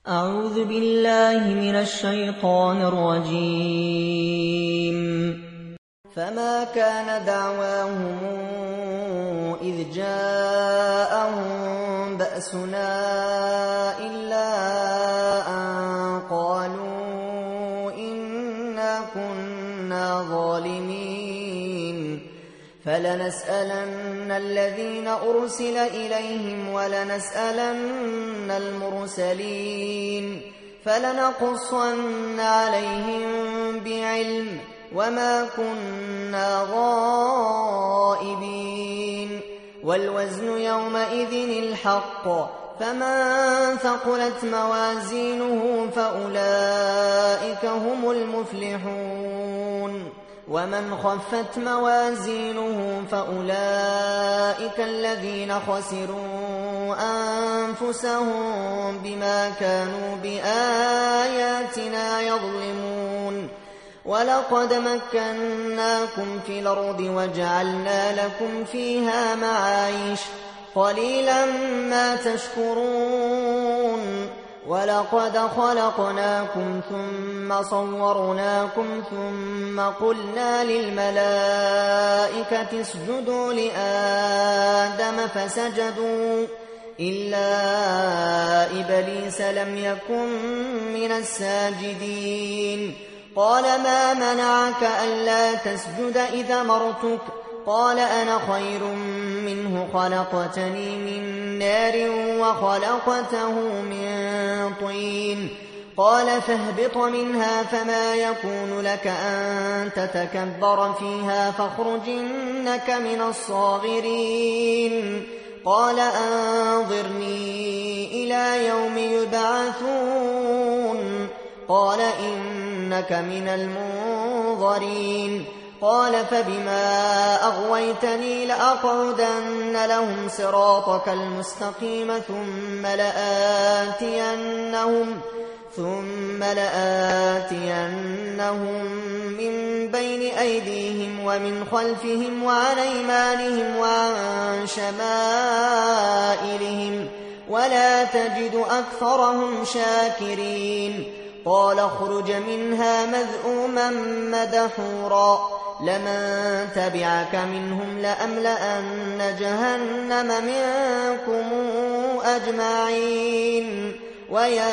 أعوذ بالله من الشيطان الرجيم. فما كان دعواهم إذ جاءهم بأسنا إلا أن قالوا إنا كنا ظالمين فلنسألن الذين أرسل إليهم ولنسألن المرسلين فلنقصن عليهم بعلم وما كنا غائبين والوزن يومئذ الحق فمن ثقلت موازينه فأولئك هم المفلحون ومن خفت موازينه فأولئك الذين خسروا أنفسهم بما كانوا بآياتنا يظلمون ولقد مكناكم في الأرض وجعلنا لكم فيها معايش قليلا ما تشكرون ولقد خلقناكم ثم صورناكم ثم قلنا للملائكة اسجدوا لآدم فسجدوا إلا إبليس لم يكن من الساجدين قال ما منعك ألا تسجد إذا أمرتك قال أنا خير منه خلقتني من نار وخلقته من طين قال فاهبط منها فما يكون لك أن تتكبر فيها فاخرج إنك من الصاغرين قال أنظرني إلى يوم يبعثون قال إنك من المنظرين قال فبما أغويتني لأقعدن لهم صراطك المستقيم ثم لآتينهم من بين أيديهم ومن خلفهم وعن أيمانهم وعن شمائلهم ولا تجد أكثرهم شاكرين قال اخرج منها مذءوما مدحورا لمن تبعك منهم لأملأن جهنم منكم أجمعين ويا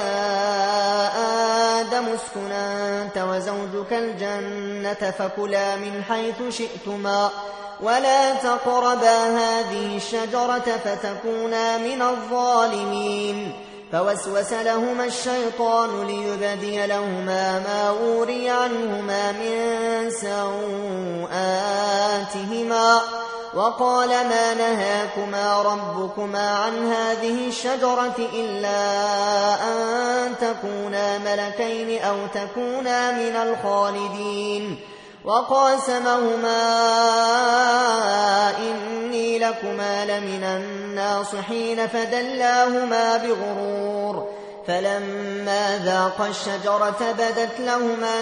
آدم اسكن أنت وزوجك الجنة فكلا من حيث شئتما ولا تقربا هذه الشجرة فتكونا من الظالمين فوسوس لهما الشيطان ليبدي لهما ما وري عنهما من سوآتهما وقال ما نهاكما ربكما عن هذه الشجرة إلا أن تكونا ملكين أو تكونا من الخالدين وقاسمهما إني لكما لمن الناصحين فدلاهما بغرور فلما ذاقا الشجرة بدت لهما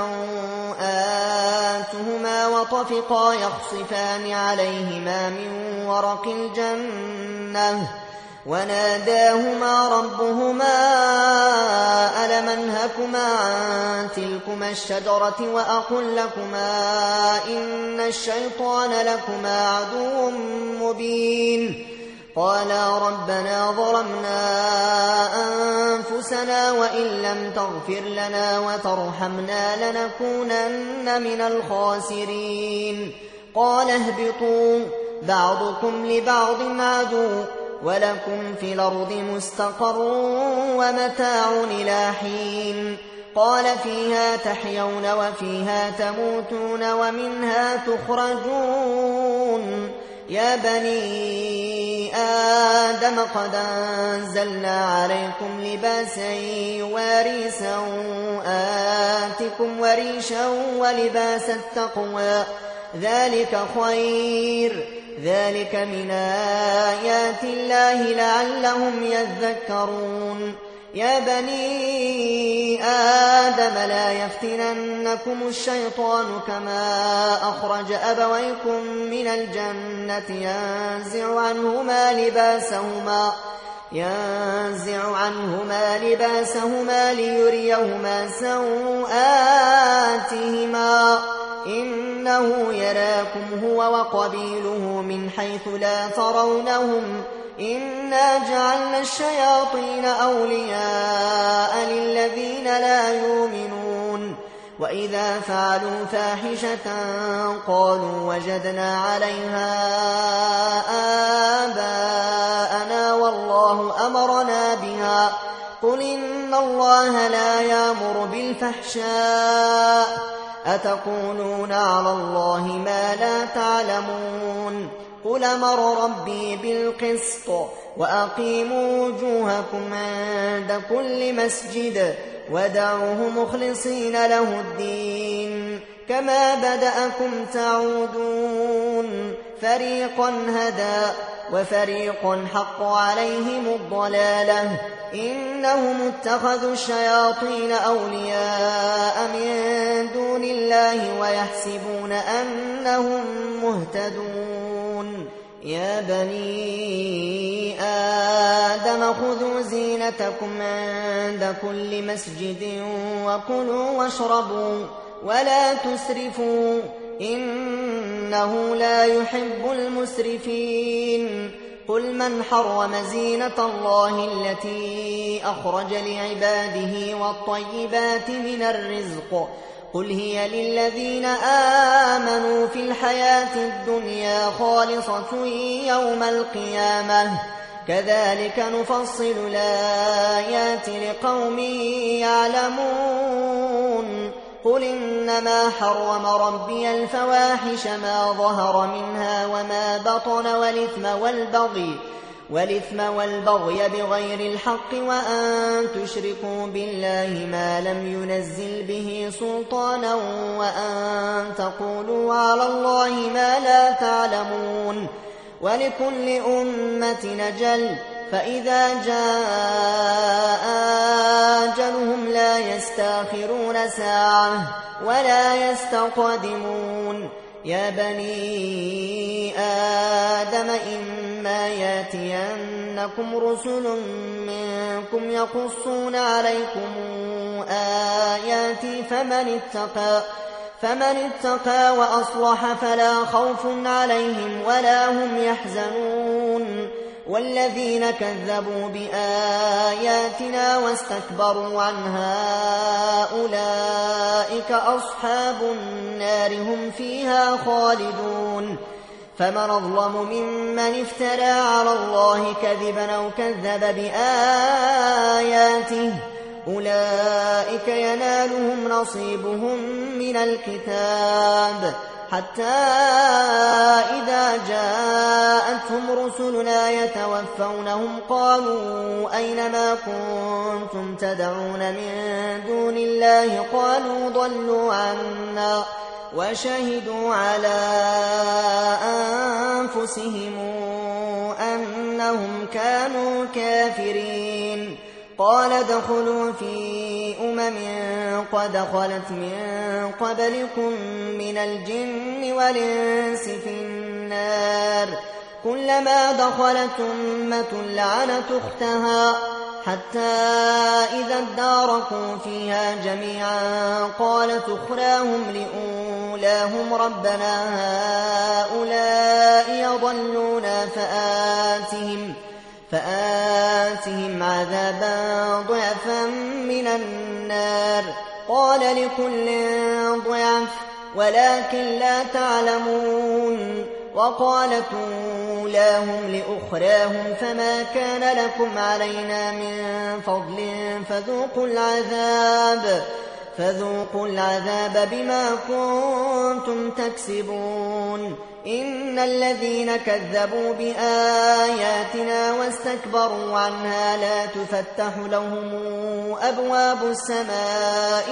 سوآتهما وطفقا يخصفان عليهما من ورق الجنة وناداهما ربهما ألم أنهكما عن تلكما الشجرة وأقل لكما إن الشيطان لكما عدو مبين قالا ربنا ظلمنا أنفسنا وإن لم تغفر لنا وترحمنا لنكونن من الخاسرين قال اهبطوا بعضكم لبعض عدو ولكم في الأرض مستقر ومتاع إلى حين قال فيها تحيون وفيها تموتون ومنها تخرجون يا بني آدم قد أنزلنا عليكم لباسا يواري سوآتكم وريشا ولباس التقوى ذلك خير ذلك من آيات الله لعلهم يذكرون يا بني آدم لا يفتننكم الشيطان كما أخرج أبويكم من الجنة ينزع عنهما لباسهما ينزع عنهما لباسهما ليريهما سوآتهما إنه يراكم هو وقبيله من حيث لا ترونهم إنا جعلنا الشياطين أولياء للذين لا يؤمنون وإذا فعلوا فاحشة قالوا وجدنا عليها آباءنا والله أمرنا بها قل إن الله لا يأمر بالفحشاء أتقولون على الله ما لا تعلمون قل أمر ربي بالقسط وأقيموا وجوهكم عند كل مسجد ودعوه مخلصين له الدين كما بدأكم تعودون فريقا هدى وفريق حق عليهم الضلالة إنهم اتخذوا الشياطين أولياء من دون الله ويحسبون أنهم مهتدون يا بني آدم خذوا زينتكم عند كل مسجد وكلوا واشربوا ولا تسرفوا إنه لا يحب المسرفين قل من حرم زينة الله التي أخرج لعباده والطيبات من الرزق قل هي للذين آمنوا في الحياة الدنيا خالصة يوم القيامة كذلك نفصل الآيات لقوم يعلمون قل إنما حرم ربي الفواحش ما ظهر منها وما بطن والإثم والبغي بغير الحق وأن تشركوا بالله ما لم ينزل به سلطانا وأن تقولوا على الله ما لا تعلمون ولكل أمة نجل فإذا جاء أجلهم لا يستأخرون ساعة ولا يستقدمون يا بني آدم إما ياتينكم رسل منكم يقصون عليكم آياتي فمن اتقى وأصلح فلا خوف عليهم ولا هم يحزنون والذين كذبوا بآياتنا واستكبروا عنها أولئك أصحاب النار هم فيها خالدون فمن أظلم ممن افترى على الله كذبا أو كذب بآياته أولئك ينالهم نصيبهم من الكتاب حتى إذا جاءتهم رسلنا يتوفونهم قالوا أين ما كنتم تدعون من دون الله قالوا ضلوا عنا وشهدوا على أنفسهم أنهم كانوا كافرين قال ادخلوا في قد خلت من قبلكم من الجن والإنس في النار كلما دخلت أمة لعنت أختها حتى إذا اداركوا فيها جميعا قالت أخراهم لأولاهم ربنا هؤلاء يضلونا فآتهم عذابا ضعفا من النار قال لكل ضعف ولكن لا تعلمون وقالت أولاهم لأخراهم فما كان لكم علينا من فضل فذوقوا العذاب بما كنتم تكسبون إن الذين كذبوا بآياتنا واستكبروا عنها لا تفتح لهم أبواب السماء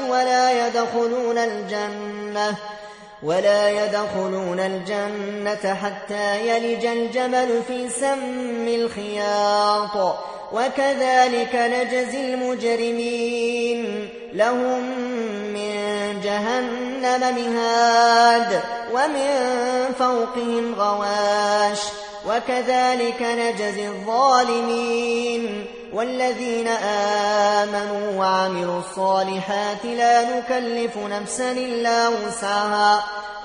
ولا يدخلون الجنة حتى يلج الجمل في سم الخياط وكذلك نجزي المجرمين لهم من جهنم مهاد ومن فوقهم غواش وكذلك نجزي الظالمين. والذين آمنوا وعملوا الصالحات لا نكلف نفسا إلا وسعها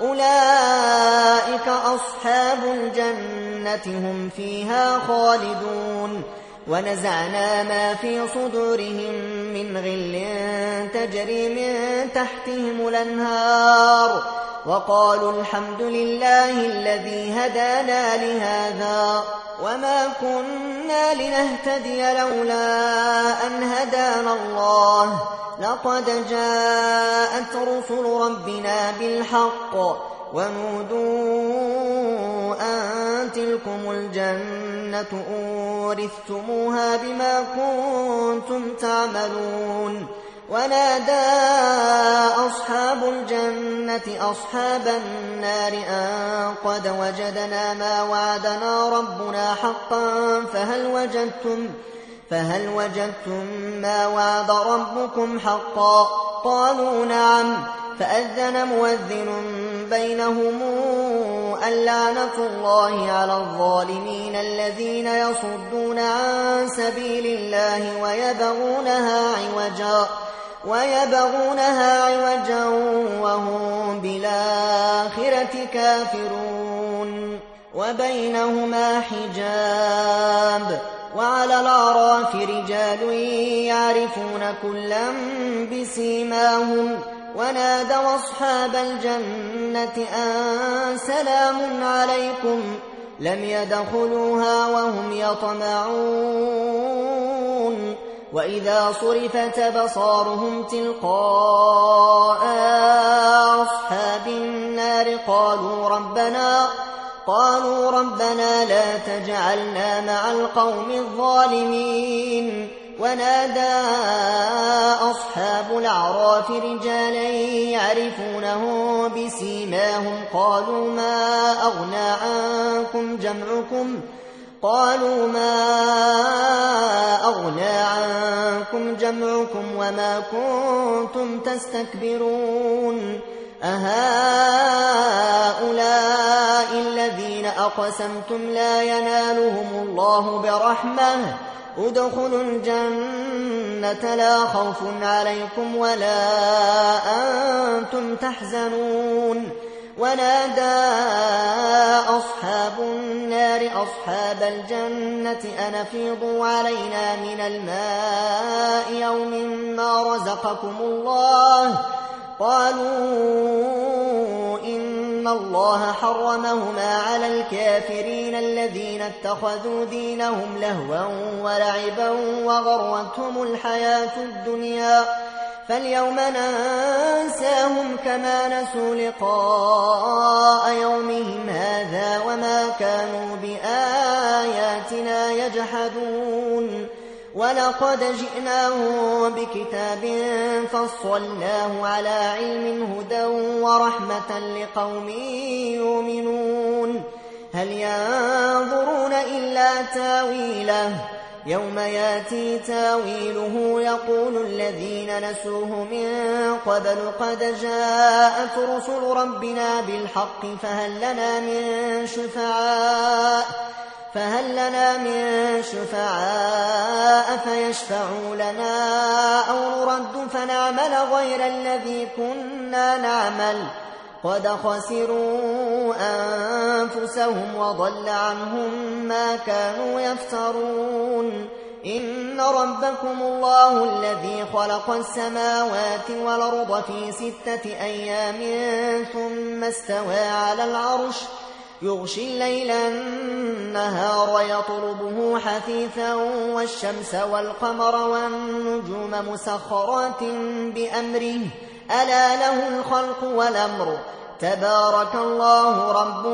أولئك أصحاب الجنة هم فيها خالدون. ونزعنا ما في صدورهم من غل تجري من تحتهم الأنهار وقالوا الحمد لله الذي هدانا لهذا وما كنا لنهتدي لولا أن هدانا الله لقد جاءت رسل ربنا بالحق ونودوا أن تلكم الجنة أورثتموها بما كنتم تعملون. ونادى أصحاب الجنة أصحاب النار أن قد وجدنا ما وعدنا ربنا حقا فهل وجدتم ما وعد ربكم حقا؟ قالوا نعم. فأذن مؤذن بينهم اللعنة الله على الظالمين الذين يصدون عن سبيل الله ويبغونها عوجا وهم بالآخرة كافرون. وبينهما حجاب. وعلى الأعراف رجال يعرفون كلا بسيماهم ونادوا أصحاب الجنة أن سلام عليكم لم يدخلوها وهم يطمعون. وإذا صرفت أبصارهم تلقاء أصحاب النار قالوا ربنا لا تجعلنا مع القوم الظالمين. ونادى أصحاب الأعراف رجالا يعرفونه بسيماهم قالوا ما أغنى عنكم جمعكم وما كنتم تستكبرون أهؤلاء الذين أقسمتم لا ينالهم الله برحمة ادخلوا الجنة لا خوف عليكم ولا أنتم تحزنون. ونادى أصحاب النار أصحاب الجنة أن أفيضوا علينا من الماء يوم ما رزقكم الله قالوا إن الله حرمهما على الكافرين الذين اتخذوا دينهم لهوا ولعبا وغرتهم الحياة الدنيا فاليوم ننساهم كما نسوا لقاء يومهم هذا وما كانوا بآياتنا يجحدون. ولقد جئناهم بكتاب فصلناه على علم هدى ورحمة لقوم يؤمنون. هل ينظرون إلا تاويله يوم ياتي تاويله يقول الذين نسوه من قبل قد جاءت رسل ربنا بالحق فهل لنا من شفعاء فيشفعوا لنا أو نرد فنعمل غير الذي كنا نعمل قد خسروا أنفسهم وضل عنهم ما كانوا يفترون. إن ربكم الله الذي خلق السماوات والأرض في 6 أيام ثم استوى على العرش يغشي الليل النهار يطلبه حثيثا والشمس والقمر والنجوم مسخرات بأمره ألا له الخلق والأمر تبارك الله رب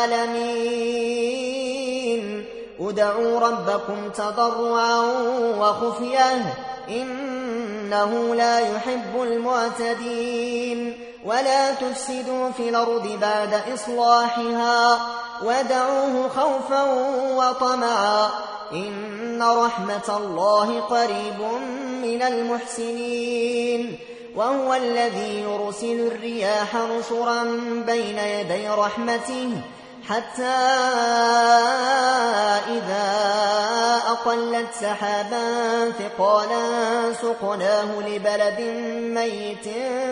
العالمين. ادعوا ربكم تضرعا وخفية إنه لا يحب المعتدين. ولا تفسدوا في الأرض بعد إصلاحها ودعوه خوفا وطمعا إن رحمة الله قريب من المحسنين. وهو الذي يرسل الرياح نشرا بين يدي رحمته حتى إذا أقلت سحابا ثقالا سقناه لبلد ميت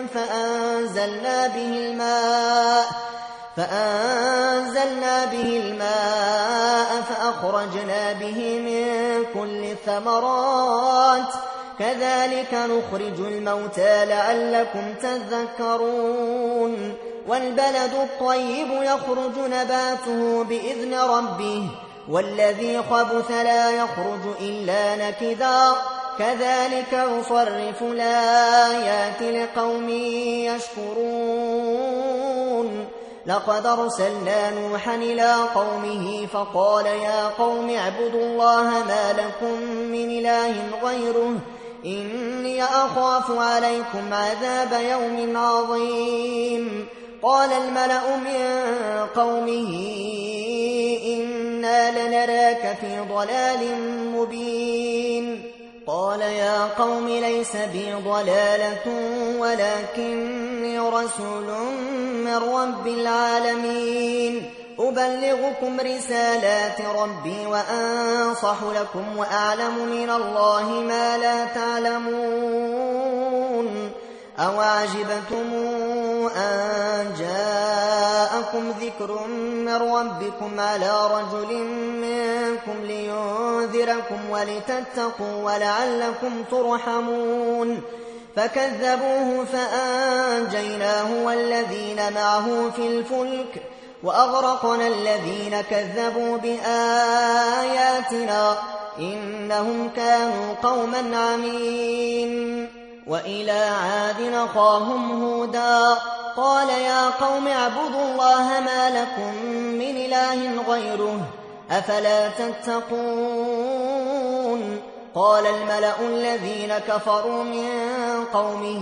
فأنزلنا به الماء فأخرجنا به من كل الثمرات كذلك نخرج الموتى لعلكم تذكرون والبلد الطيب يخرج نباته بإذن ربه والذي خبث لا يخرج إلا نكدا كذلك نصرف الآيات لقوم يشكرون لقد أرسلنا نوحا إلى قومه فقال يا قوم اعبدوا الله ما لكم من إله غيره إني أخاف عليكم عذاب يوم عظيم قال الملأ من قومه إنا لنراك في ضلال مبين قال يا قوم ليس بي ضلالة ولكني رسول من رب العالمين أبلغكم رسالات ربي وأنصح لكم وأعلم من الله ما لا تعلمون أوعجبتم أن جاءكم ذكر من ربكم على رجل منكم لينذركم ولتتقوا ولعلكم ترحمون فكذبوه فأنجيناه والذين معه في الفلك وأغرقنا الذين كذبوا بآياتنا إنهم كانوا قوما عمين وإلى عاد أخاهم هودا قال يا قوم اعبدوا الله ما لكم من إله غيره أفلا تتقون قال الملأ الذين كفروا من قومه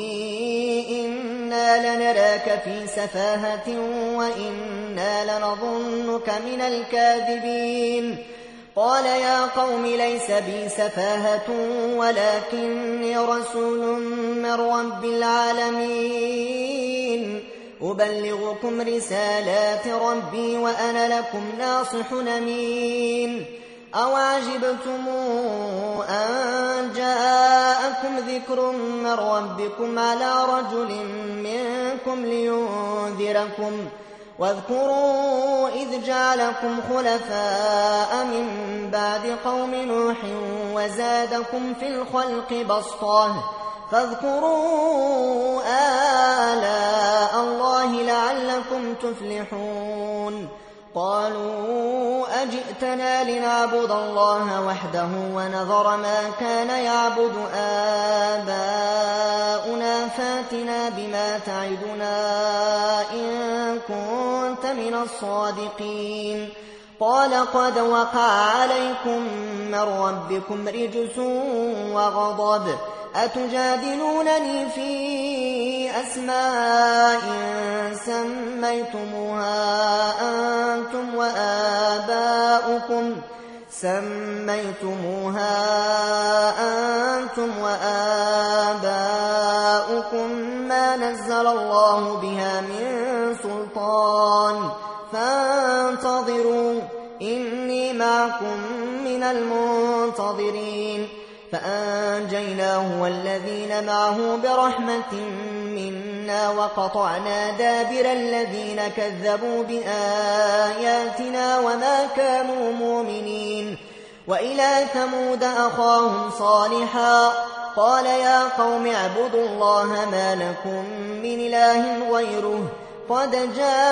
إنا لنراك في سفاهة وإنا لنظنك من الكاذبين قال يا قوم ليس بي سفاهة ولكني رسول من رب العالمين أبلغكم رسالات ربي وأنا لكم ناصح أمين أوعجبتم أن جاءكم ذكر من ربكم على رجل منكم لينذركم واذكروا إذ جعلكم خلفاء من بعد قوم نوح وزادكم في الخلق بسطة فاذكروا آلاء الله لعلكم تفلحون قالوا أجئتنا لنعبد الله وحده ونذر ما كان يعبد آباؤنا فاتنا بما تعدنا إن كنت من الصادقين قال قد وقع عليكم من ربكم رجس وغضب أتجادلونني في أسماء سميتموها أنتم وآباؤكم ما نزل الله بها من سلطان فانتظروا إني معكم من المنتظرين فأنجيناه والذين معه برحمة منا وقطعنا دابر الذين كذبوا بآياتنا وما كانوا مؤمنين وإلى ثمود أخاهم صالحا قال يا قوم اعبدوا الله ما لكم من إله غيره قد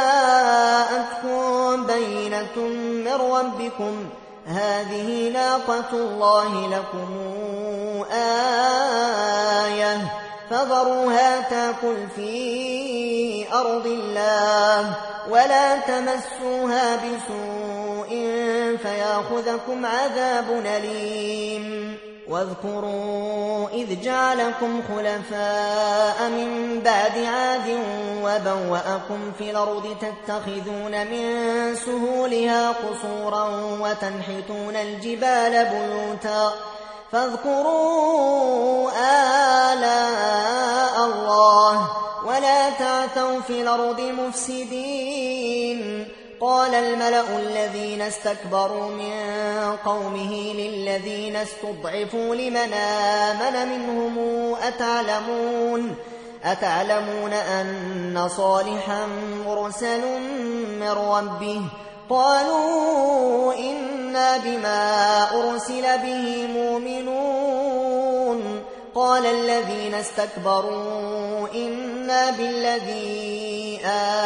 جاءتكم بينة من ربكم هذه ناقة الله لكم آية فذروها تأكل في أرض الله ولا تمسوها بسوء فيأخذكم عذاب أليم واذكروا إذ جعلكم خلفاء من بعد عاد وبوأكم في الأرض تتخذون من سهولها قصورا وتنحتون الجبال بيوتا فاذكروا آلاء الله ولا تعثوا في الأرض مفسدين قال الملأ الذين استكبروا من قومه للذين استضعفوا لمن آمن منهم أتعلمون أن صالحا مرسل من ربه؟ قالوا إنا بما أرسل به مؤمنون. قال الذين استكبروا إنا بالذي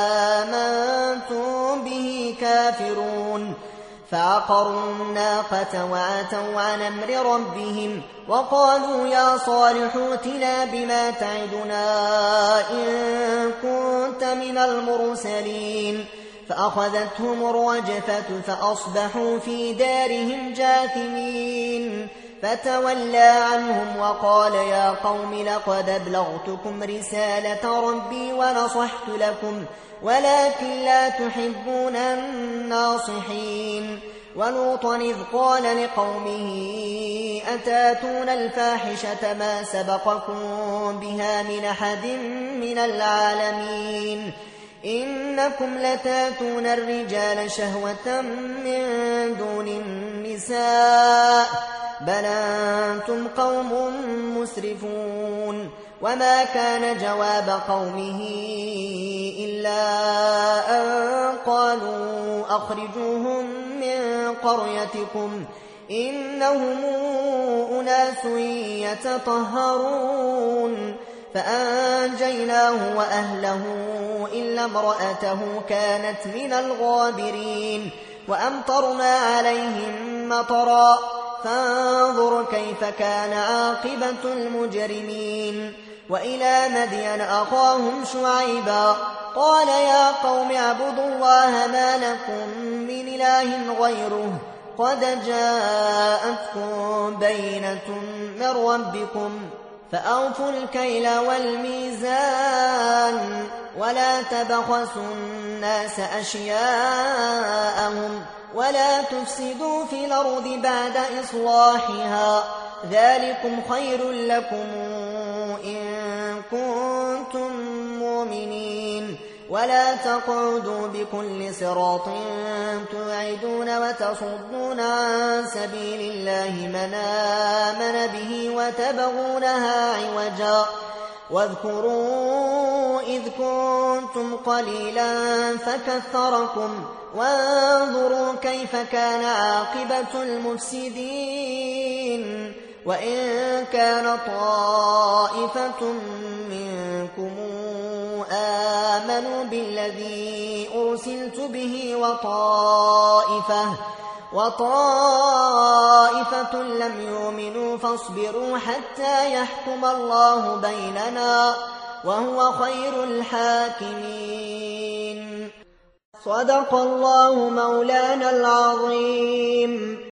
آمنتم به كافرون. فعقروا الناقة وعتوا عن أمر ربهم وقالوا يا صالح ائتنا بما تعدنا إن كنت من المرسلين. فأخذتهم الرجفة فأصبحوا في دارهم جاثمين. فتولى عنهم وقال يا قوم لقد أبلغتكم رسالة ربي ونصحت لكم ولكن لا تحبون الناصحين. ولوطا إذ قال لقومه أتاتون الفاحشة ما سبقكم بها من أحد من العالمين إنكم لتاتون الرجال شهوة من دون النساء بل أنتم قوم مسرفون. وما كان جواب قومه إلا أن قالوا أخرجوهم من قريتكم إنهم أناس يتطهرون. فأنجيناه وأهله إلا امرأته كانت من الغابرين. وأمطرنا عليهم مطرا فانظر كيف كان عاقبة المجرمين. وإلى مدين أخاهم شعيبا قال يا قوم اعبدوا الله ما لكم من إله غيره قد جاءتكم بينة من ربكم فأوفوا الكيل والميزان ولا تبخسوا الناس أشياءهم ولا تفسدوا في الأرض بعد إصلاحها ذلكم خير لكم إن كنتم مؤمنين. ولا تقعدوا بكل صراط توعدون وتصدون عن سبيل الله من آمن به وتبغونها عوجا. واذكروا إذ كنتم قليلا فكثركم وانظروا كيف كان عاقبة المفسدين. وإن كان طائفة منكم آمنوا بالذي أرسلت به وطائفة لم يؤمنوا فاصبروا حتى يحكم الله بيننا وهو خير الحاكمين. صدق الله مولانا العظيم.